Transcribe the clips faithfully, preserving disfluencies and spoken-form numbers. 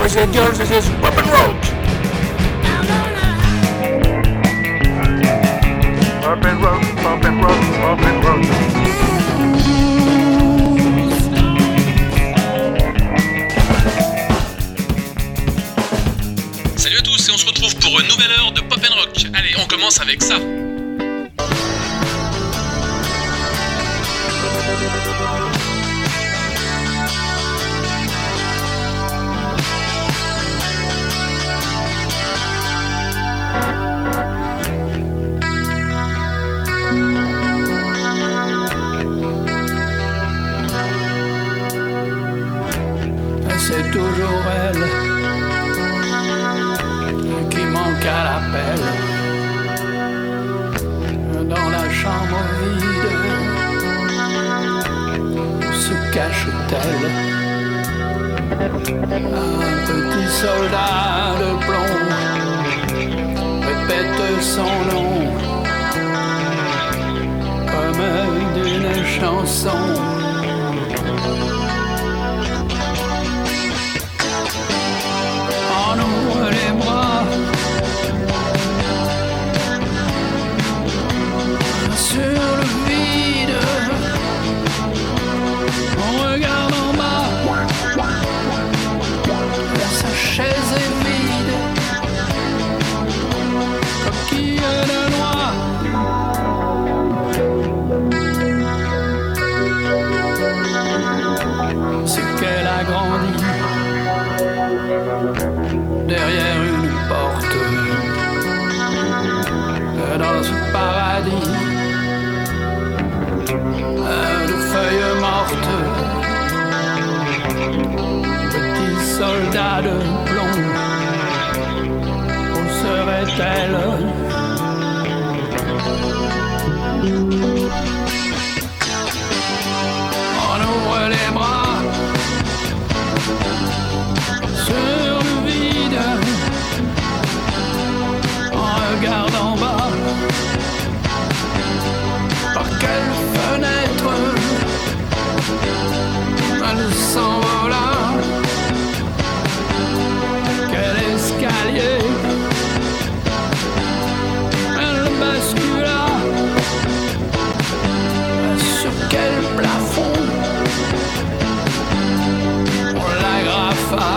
boys and girls, this is Pop and Roach. Pop and Roach, Pop and Roach, Pop and Roach. Salut à tous et on se retrouve pour une nouvelle heure de Pop and Rock. Allez, on commence avec ça. C'est toujours elle qui manque à l'appel. Dans la chambre vide, où se cache-t-elle? Un petit soldat de plomb répète son nom comme d'une chanson. On ouvre les bras sur le vide, on regarde en bas, sa chaise est vide, coquille de noix. C'est qu'elle a grandi derrière une porte, dans ce paradis de feuilles mortes. Petit soldat de plomb, où serait-elle? On ouvre les bras sur le vide, on regarde en bas. Par quelle fenêtre elle s'envola? Quel escalier elle bascula? Sur quel plafond on l'agrafa?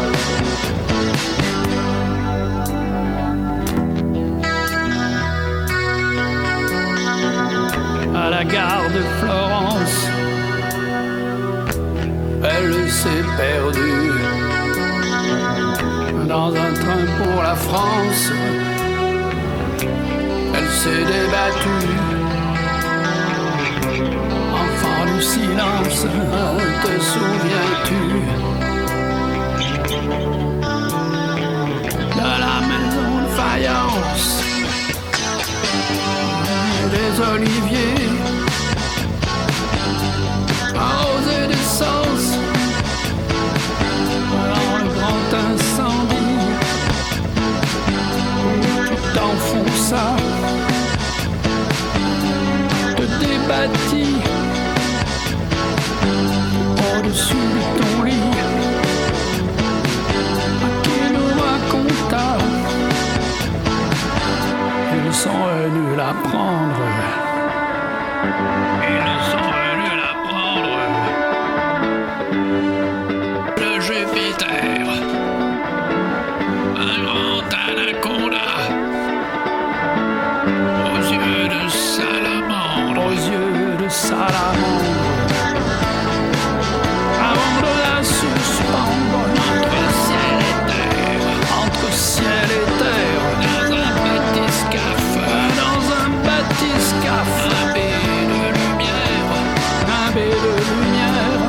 À la gare de Florence, elle s'est perdue dans un train pour la France. Elle s'est débattue, enfant du silence, te souviens-tu de la maison de faïence, des oliviers arrosés d'essence dans le grand incendie où tu t'enfonças, te débattis au-dessus de ton lit, à qui nous raconta ils sont venus la prendre. Ils sont venus la prendre. Le Jupiter, un grand anaconda, aux yeux de salamandre, aux yeux de salamandre, avant de la suspendre entre ciel et terre, entre ciel et terre, dans un bathyscaphe, dans un bathyscaphe, un baie de lumière, un baie de lumière,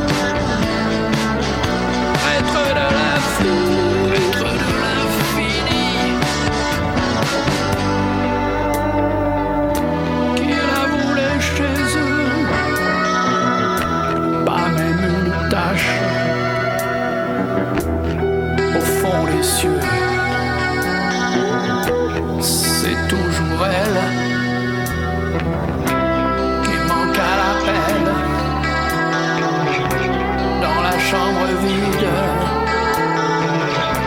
être de l'infini, être de l'infini, qui la voulait chez eux, pas même une tache au fond des cieux. C'est toujours elle qui manque à l'appel dans la chambre vide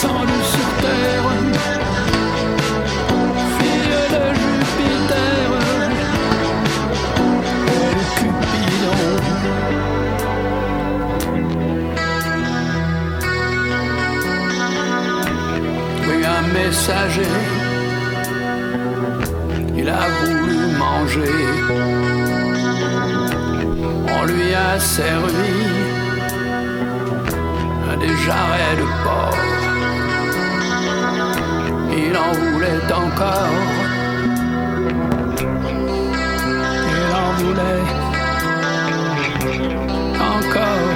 descendu sur terre, fille de Jupiter et de Cupidon. Oui, un messager, il a voulu manger, on lui a servi des jarrets de porc. Il en voulait encore, il en voulait encore.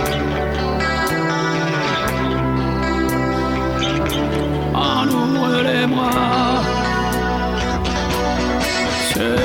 On ouvre les bras sur le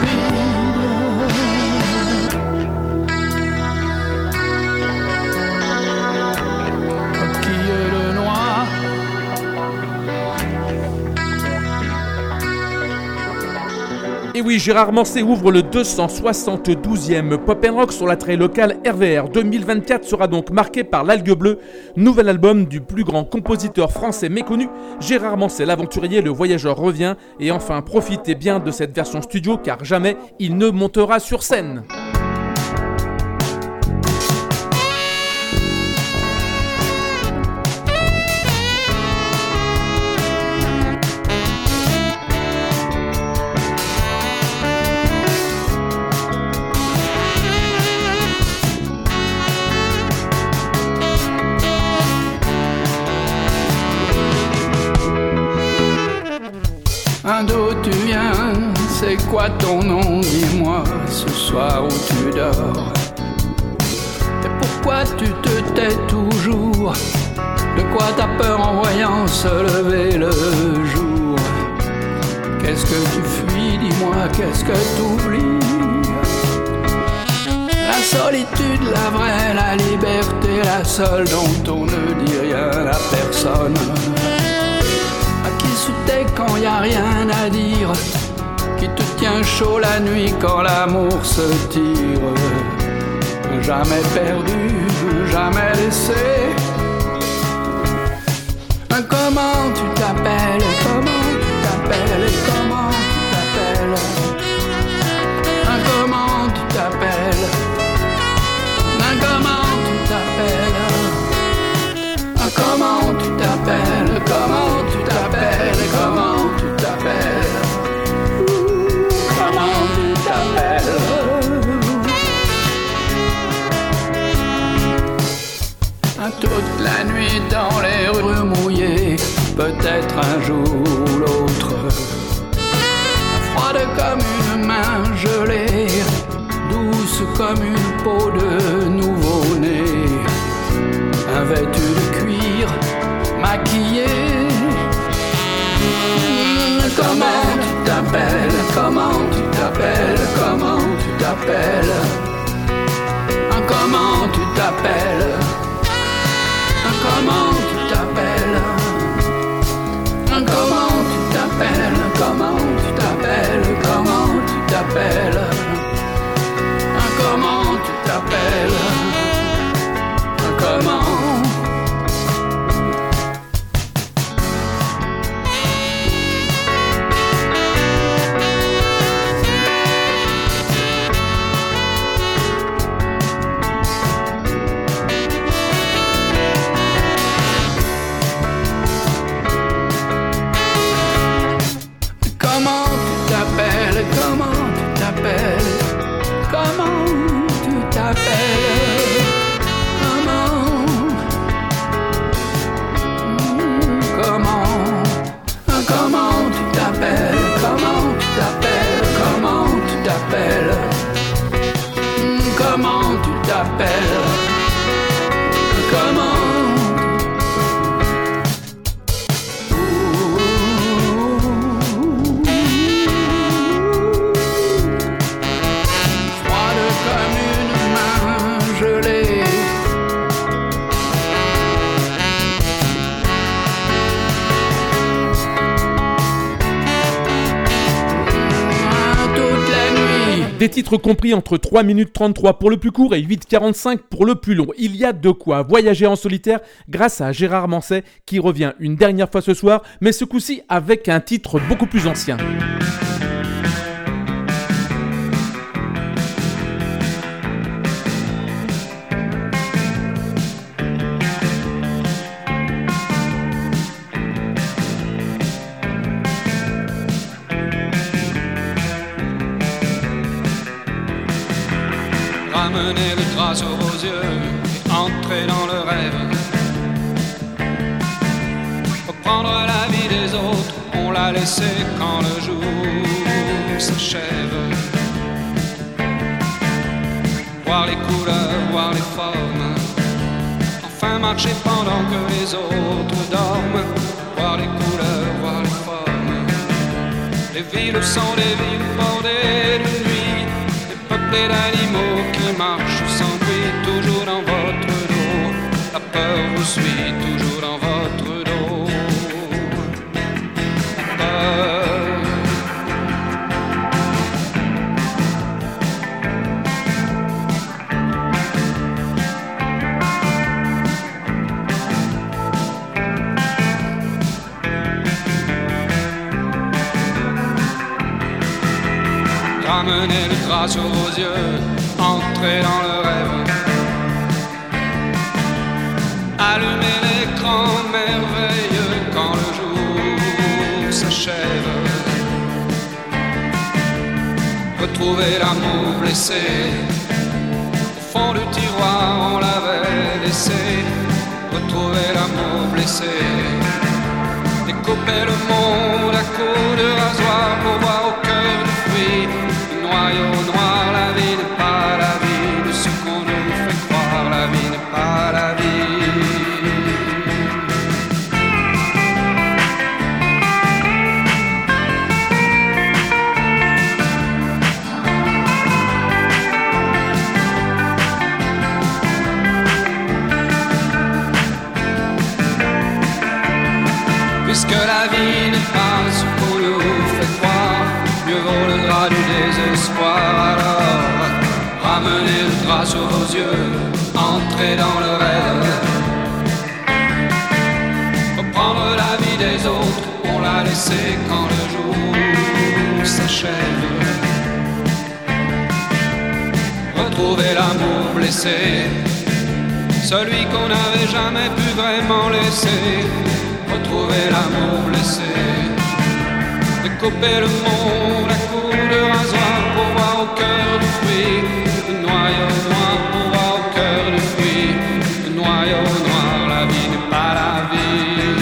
Et oui, Gérard Manset ouvre le deux cent soixante-douzième Pop and Rock sur l'attrait local R V R. deux mille vingt-quatre sera donc marqué par l'Algue Bleue, nouvel album du plus grand compositeur français méconnu. Gérard Manset, l'aventurier, le voyageur revient. Et enfin, profitez bien de cette version studio car jamais il ne montera sur scène. D'où tu viens, c'est quoi ton nom, dis-moi ce soir où tu dors. Et pourquoi tu te tais toujours? De quoi t'as peur en voyant se lever le jour? Qu'est-ce que tu fuis, dis-moi, qu'est-ce que t'oublies? La solitude, la vraie, la liberté, la seule dont on ne dit rien à personne. T'es quand y a rien à dire, qui te tient chaud la nuit quand l'amour se tire. Jamais perdu, jamais laissé. Comment tu t'appelles? Comment tu t'appelles? Comment tu t'appelles? Comment tu t'appelles? Comment tu t'appelles? Comment tu t'appelles? Comment tu t'appelles? Comment tu t'appelles? Comment tu t'appelles? Toute la nuit dans les rues mouillées, peut-être un jour ou l'autre. Froide comme une main gelée, douce comme une peau de nouveau-né. Un vêtu de cuir, maquillé. Comment tu t'appelles? Comment tu t'appelles? Comment tu t'appelles? Comment tu t'appelles? Comment tu t'appelles? Comment tu t'appelles? Comment tu t'appelles? Comment tu t'appelles? Comment tu t'appelles? Comment? Des titres compris entre trois minutes trente-trois pour le plus court et huit quarante-cinq pour le plus long. Il y a de quoi voyager en solitaire grâce à Gérard Manset qui revient une dernière fois ce soir, mais ce coup-ci avec un titre beaucoup plus ancien. Ramenez le drap sur vos yeux et entrez dans le rêve. Reprendre la vie des autres, on l'a laissé quand le jour s'achève. Voir les couleurs, voir les formes, enfin marcher pendant que les autres dorment. Voir les couleurs, voir les formes. Les villes sont des villes bordées de nuit, peuplées d'animaux qui marchent sans bruit, toujours dans votre dos. La peur vous suit, toujours dans votre dos. La peur. Ramenez le drap sur vos yeux, entrez dans le rêve. Allumez l'écran merveilleux quand le jour s'achève. Retrouvez l'amour blessé, au fond du tiroir on l'avait laissé. Retrouvez l'amour blessé, découpez le monde à coups de rasoir pour voir au cœur du fruit. Noyau noir, la vie n'est pas la vie de ce qu'on nous fait croire, la vie n'est pas la vie. Puisque la vie n'est pas ce qu'on nous fait croire, mieux vaut le drap du désespoir. Alors, ramenez le drap sur vos yeux, entrez dans le rêve. Reprendre la vie des autres, on l'a laissé quand le jour s'achève. Retrouver l'amour blessé, celui qu'on n'avait jamais pu vraiment laisser. Retrouver l'amour blessé, découper le monde à coups de rasoir pour voir au cœur du fruit. Le noyau noir pour voir au cœur du fruit. Le noyau noir, la vie n'est pas la vie.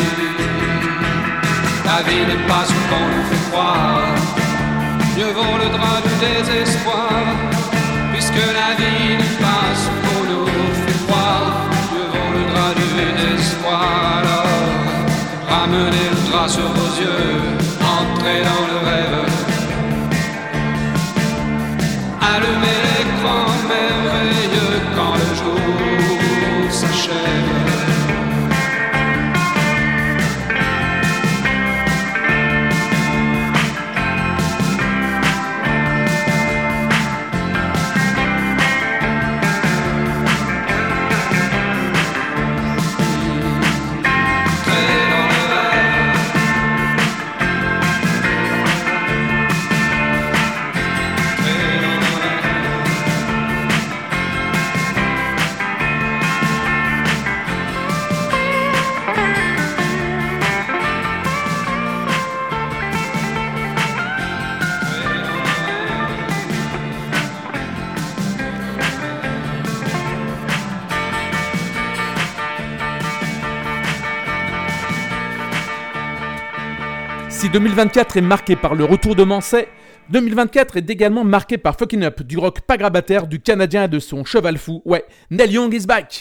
La vie n'est pas ce qu'on nous fait croire, mieux vaut le drap du désespoir. Puisque la vie n'est pas ce qu'on nous fait croire, mieux vaut le drap du désespoir. Alors, ramenez le drap sur vos yeux, entrez dans le rêve. Allumez l'écran merveilleux quand le jour s'achève. Si deux mille vingt-quatre est marqué par le retour de Manset, deux mille vingt-quatre est également marqué par Fucking Up, du rock pas grabataire du Canadien et de son cheval fou. Ouais, Neil Young is back!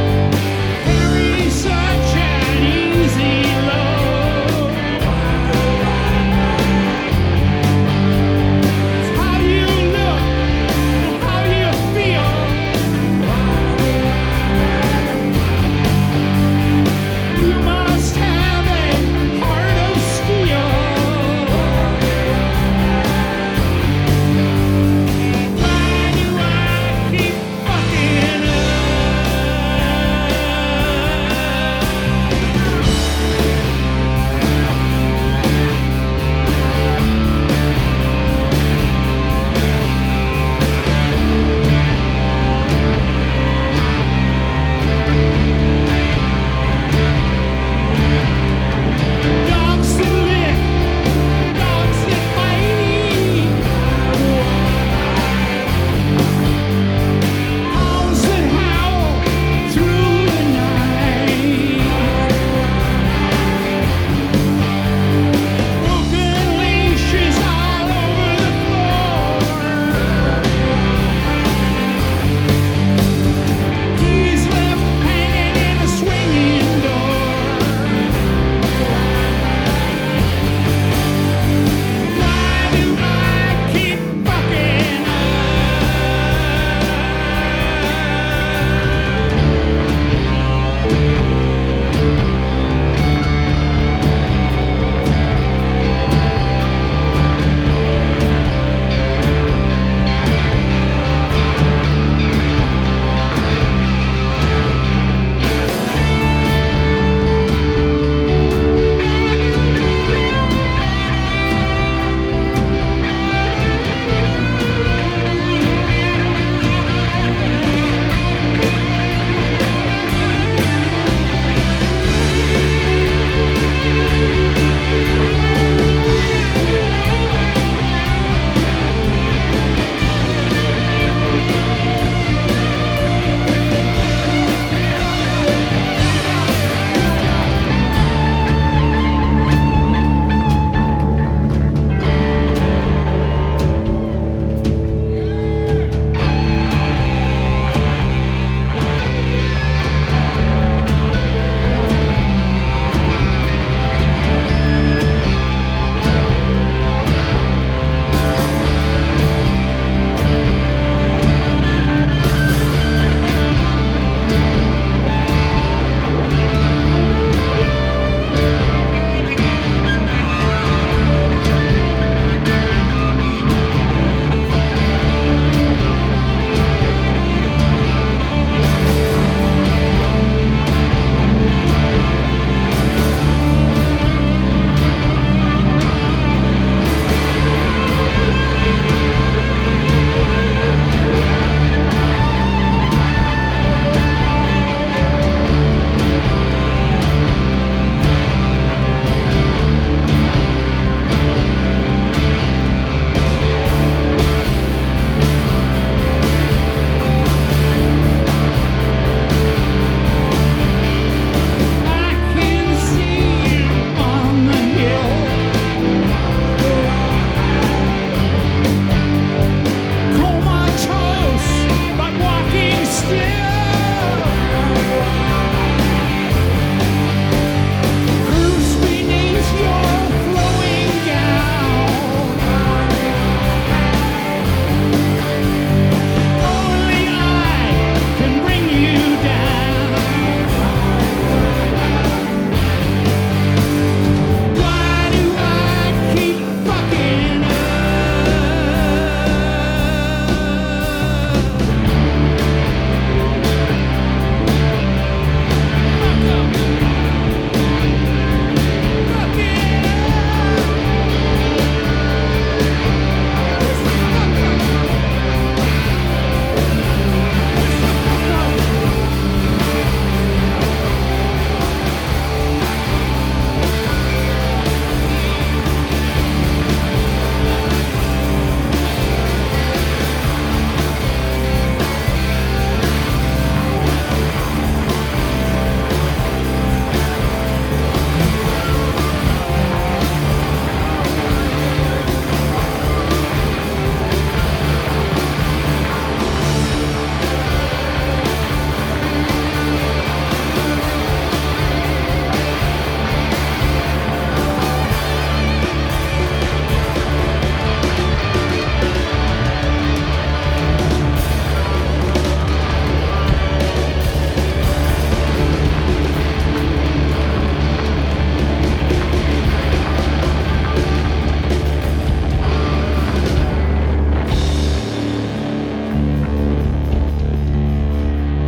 Such an easy love.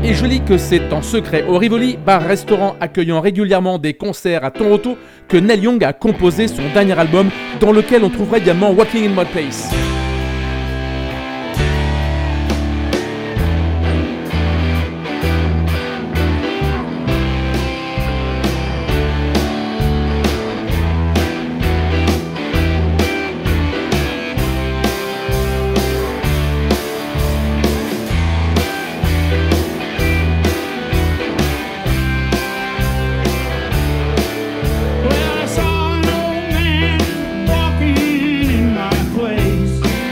Et je lis que c'est en secret au Rivoli, bar-restaurant accueillant régulièrement des concerts à Toronto, que Neil Young a composé son dernier album, dans lequel on trouverait également Walking in My Place. Well, I saw an old man walking in my place.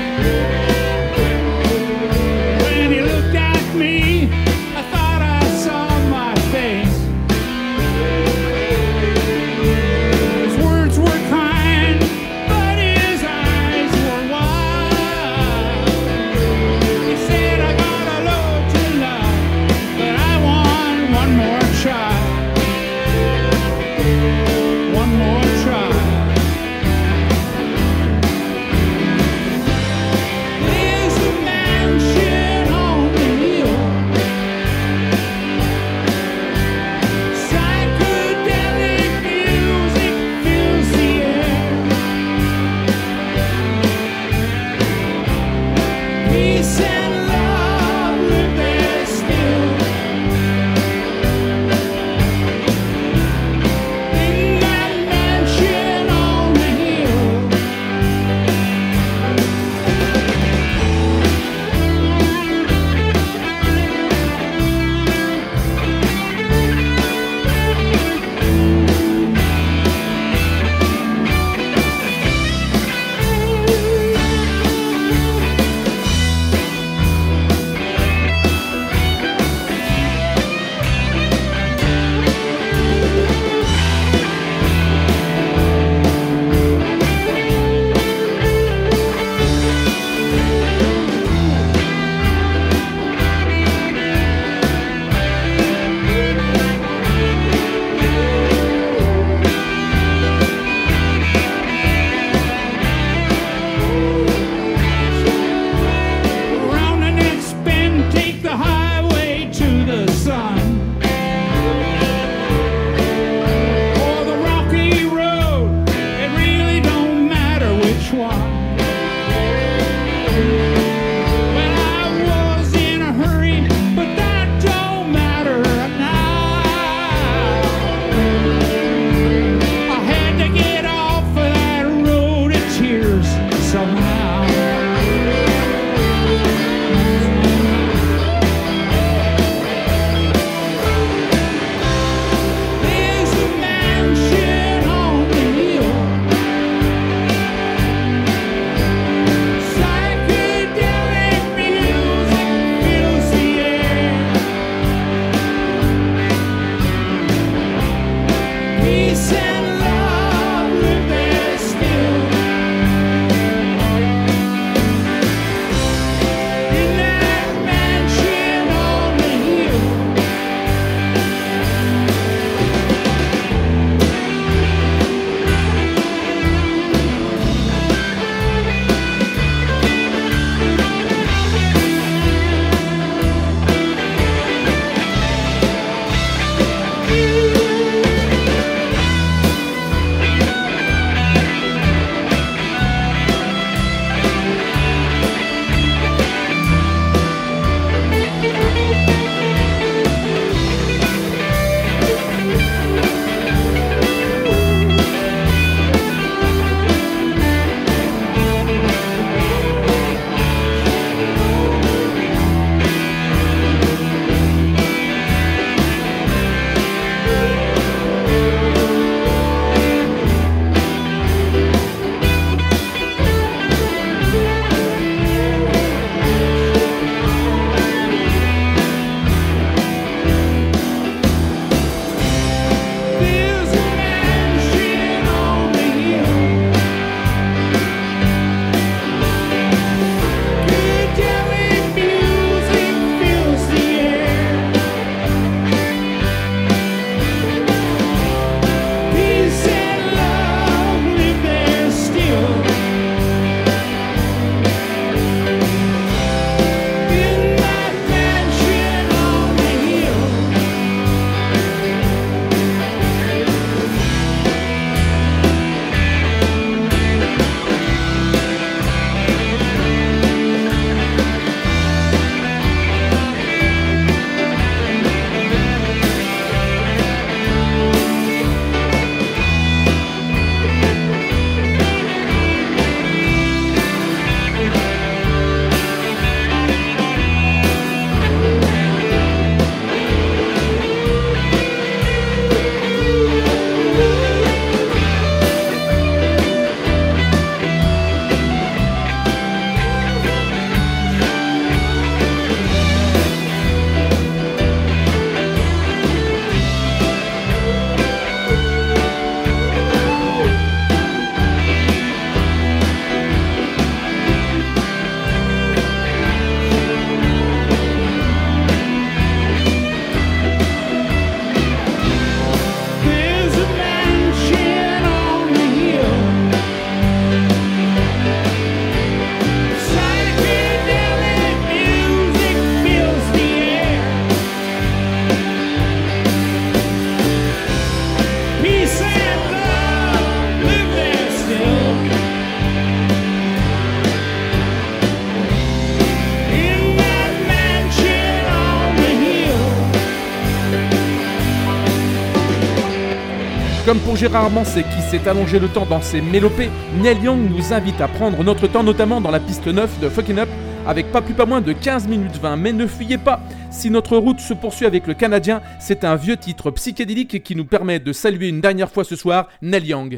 Comme pour Gérard Manset qui s'est allongé le temps dans ses mélopées, Neil Young nous invite à prendre notre temps, notamment dans la piste neuf de Fucking Up, avec pas plus pas moins de quinze minutes vingt. Mais ne fuyez pas, si notre route se poursuit avec le Canadien, c'est un vieux titre psychédélique qui nous permet de saluer une dernière fois ce soir Neil Young.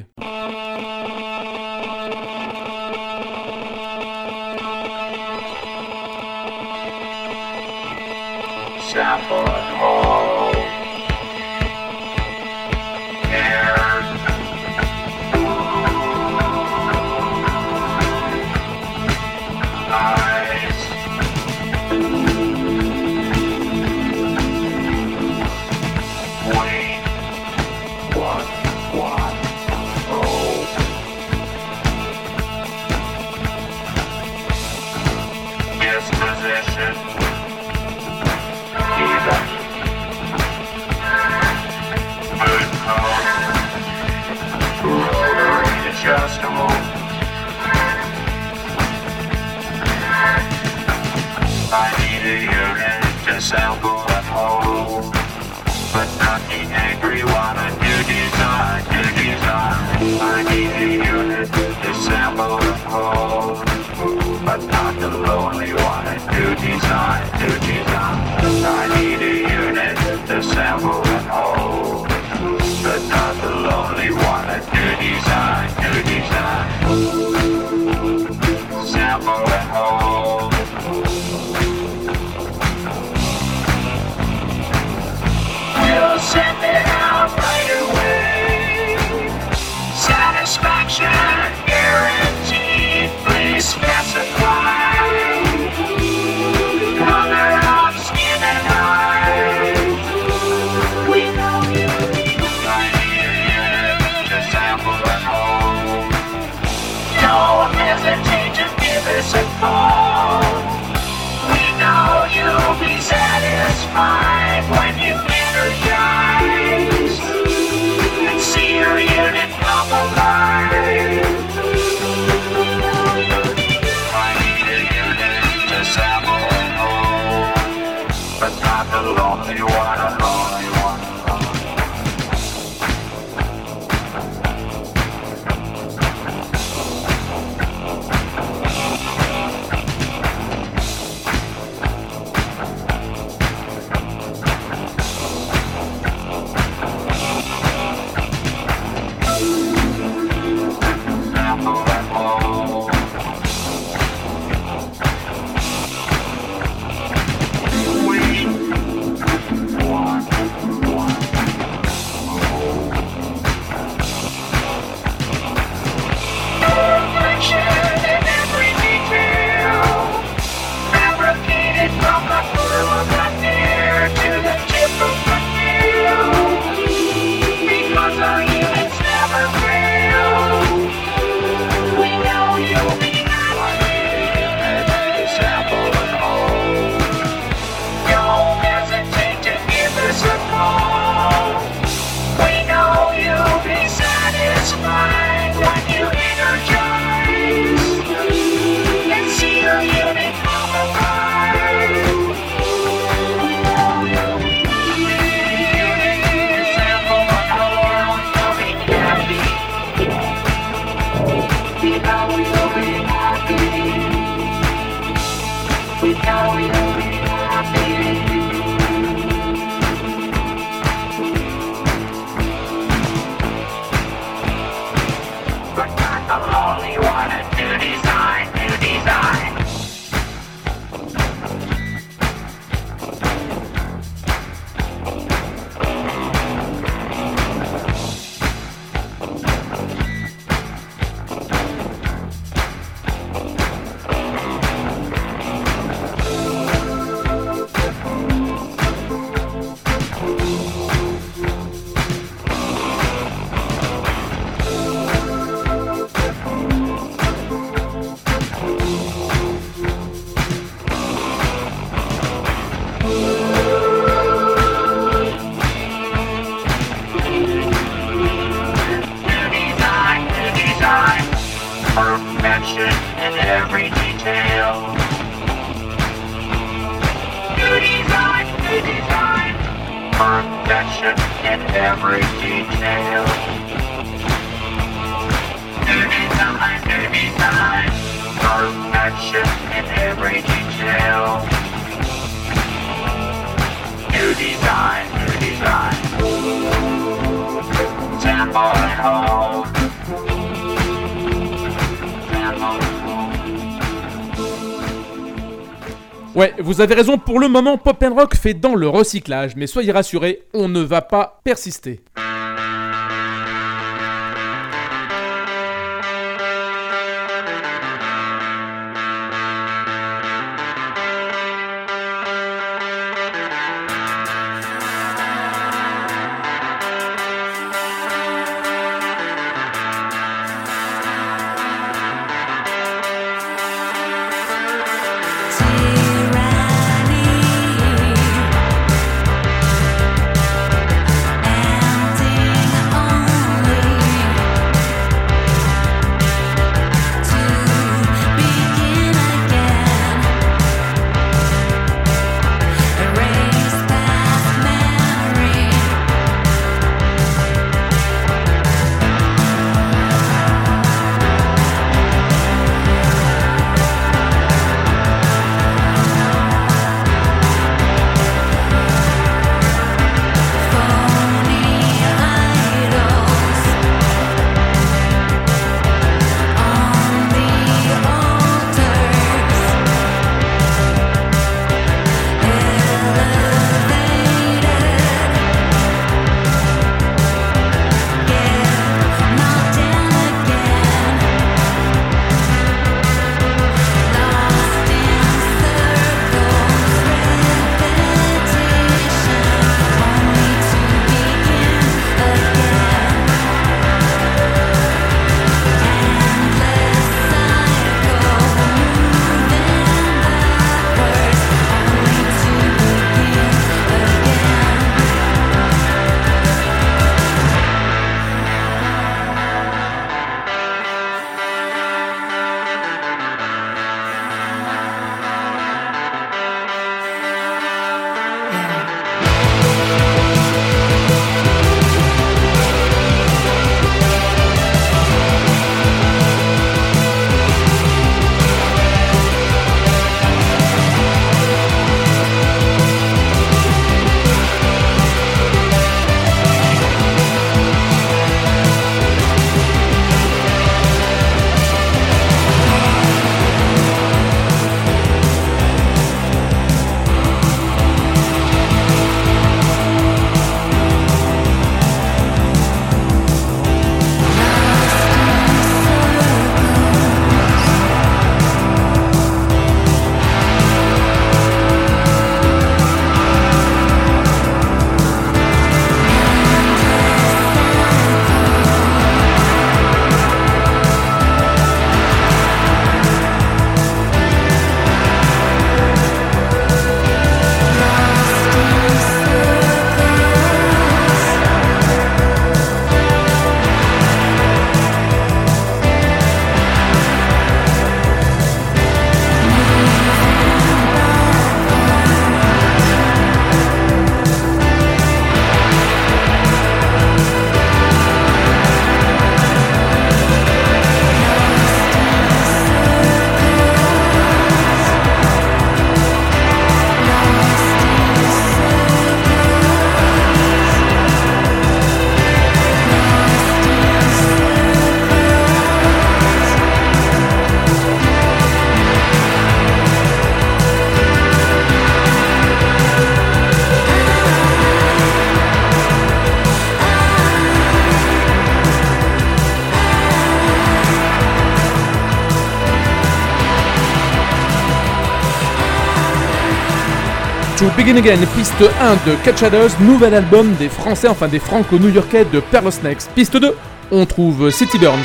Sample at home, but not the angry one. A new design, new design. I need a unit to sample at home, but not the lonely one. A new design, new design. I need a unit to sample at home, but not the lonely one. A new design, new design. Sample at home. Send it out right away. Satisfaction guaranteed. Please specify color of skin and eyes. We know you need I need a unit to sample at home. Don't hesitate to give us a call. We know you'll be satisfied when you energize and see your unit come alive. I need a unit to sample at home, but not the lonely one, a lonely one. One. Perfection in every detail. New design, new design. Perfection in every detail. New design, new design. Tempo at home. Tempo at home. Ouais, vous avez raison, pour le moment, Pop and Rock fait dans le recyclage, mais soyez rassurés, on ne va pas persister. To Begin Again, piste un de Cat Shadows, nouvel album des Français, enfin des Franco-New-Yorkais de Pearl Snakes. Piste deux, on trouve City Burns.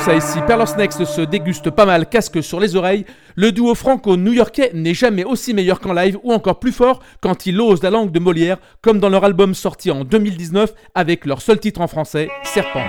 ça ici, Perlos Next se déguste pas mal, casque sur les oreilles. Le duo franco-new-yorkais n'est jamais aussi meilleur qu'en live ou encore plus fort quand il ose la langue de Molière, comme dans leur album sorti en deux mille dix-neuf avec leur seul titre en français, Serpent.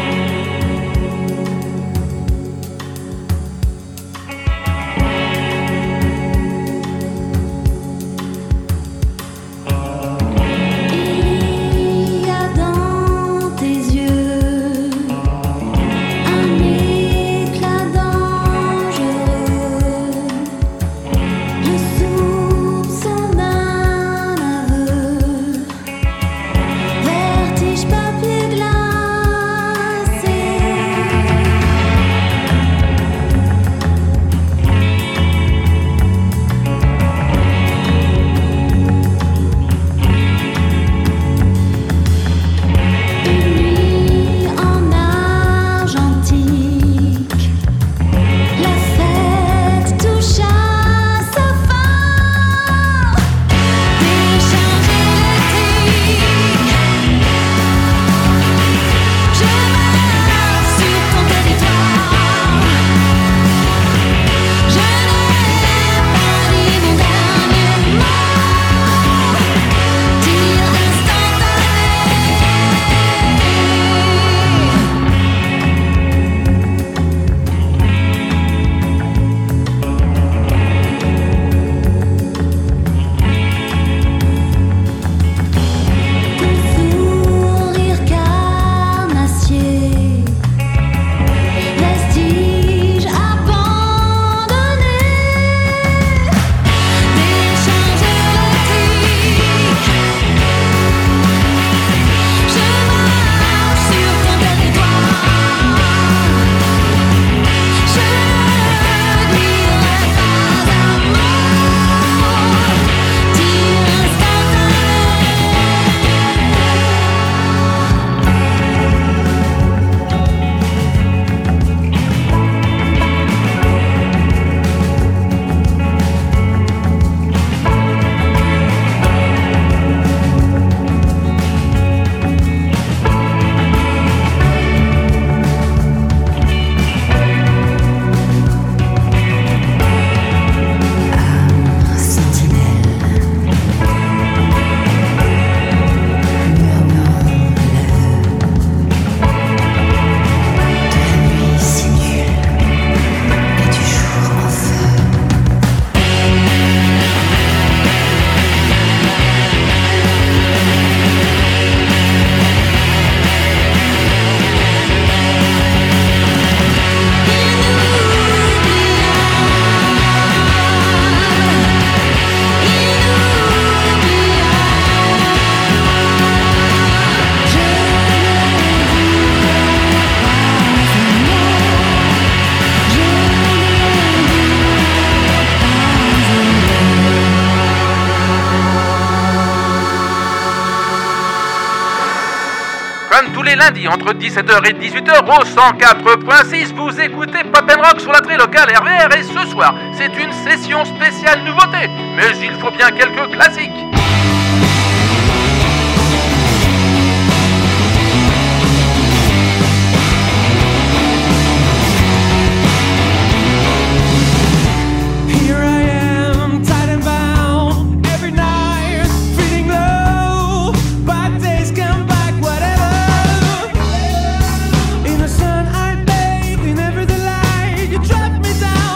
Lundi entre dix-sept heures et dix-huit heures au cent quatre point six, vous écoutez Pop and Rock sur la très locale R V R et ce soir, c'est une session spéciale nouveauté, mais il faut bien quelques classiques.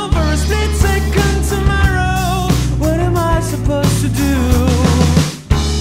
Supposed to do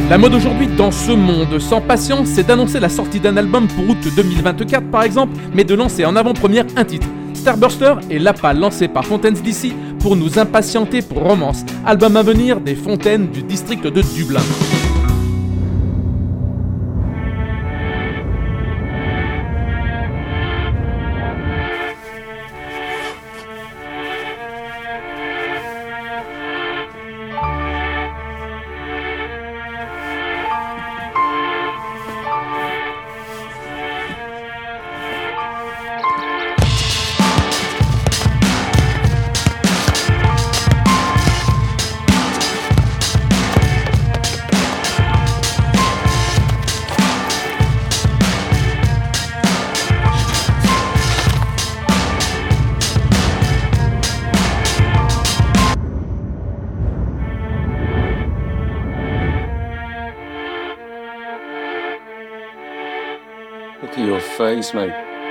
La mode aujourd'hui dans ce monde sans patience, c'est d'annoncer la sortie d'un album pour août deux mille vingt-quatre par exemple, mais de lancer en avant-première un titre. Starburster est l'appât lancé par Fontaines D C pour nous impatienter pour Romance, album à venir des Fontaines du district de Dublin. Look at your face, mate.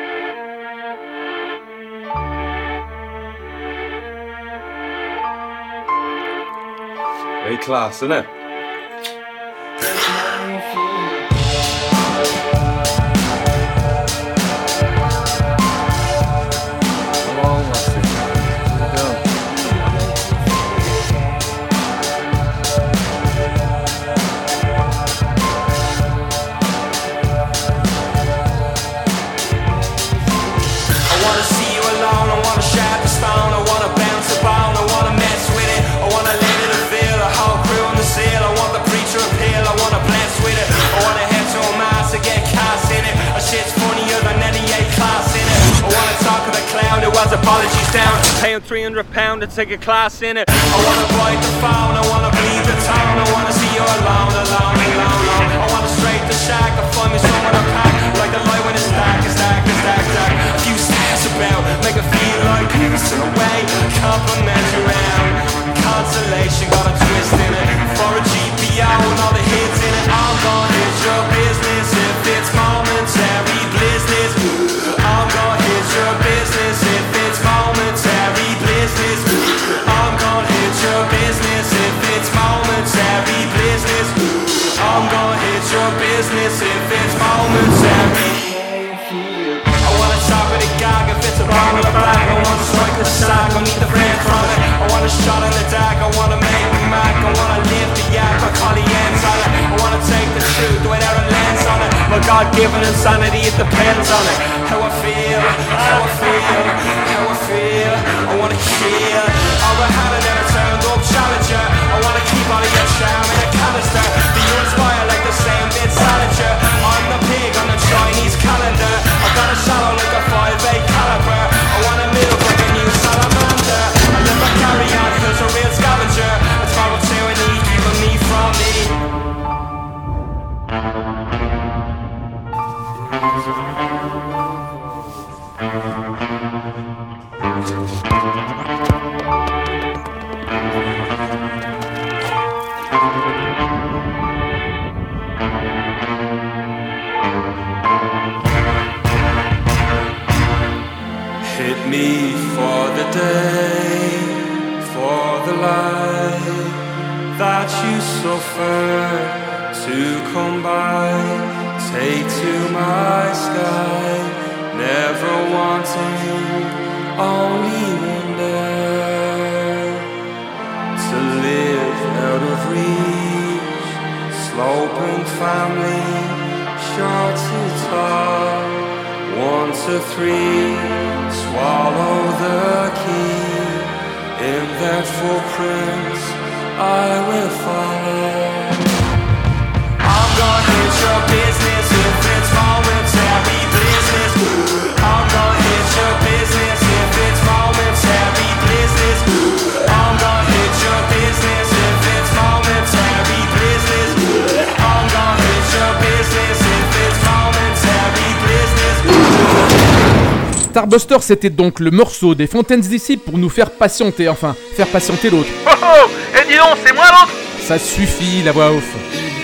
Very class, isn't it? Apologies down, paying three hundred pounds to take a class in it. I wanna bite the phone, I wanna bleed the town, I wanna see you alone, alone, alone, alone. I wanna straight the shack, I find me somewhere to pack, like the light when it's dark, it's dark, it's dark, dark. A few stairs about, make it feel like peace in a way, complimentary round. Consolation, got a twist in it, for a G P O and all the hits in it. I'm gonna hit your business if it's momentary business. I'm gonna hit your business if it's momentary business. I'm gonna hit your business if it's momentary business. I'm gonna hit your business if it's momentary. I wanna chop it a gag if it's a bomb in the black. I wanna strike the sack, I need the friend from it. I want a shot in the dark, I wanna make me mac. I wanna live the yak, I call the ends on it. I wanna take the truth without a lens on it. My God-given insanity, it depends on it. How I feel, how I feel, how I feel. I wanna kill all the hand and never turned up challenger. I wanna keep all of your charm in a canister. But you inspire like the same bit Salinger. I'm the pig on the Chinese calendar. I got a shallow like a five eight caliber. I wanna move like a new salamander. I never carry on cause a real scavenger. It's moral tyranny keeping me from me. Hit me for the day, for the light that you suffer to come by. Take to my sky, never wanting, only wonder to live out of reach. Sloping family, short to tall, one to three. Swallow the key, in their footprints I will follow. I'm gonna hit your business if it's momentary business. I'm gonna hit your business if it's momentary business. I'm gonna hit your business if it's momentary business. I'm gonna hit your business if it's momentary business. Starburster, c'était donc le morceau des Fontaines D C pour nous faire patienter, enfin, faire patienter l'autre. Oh oh, et dis donc, c'est moi l'autre. Ça suffit la voix off.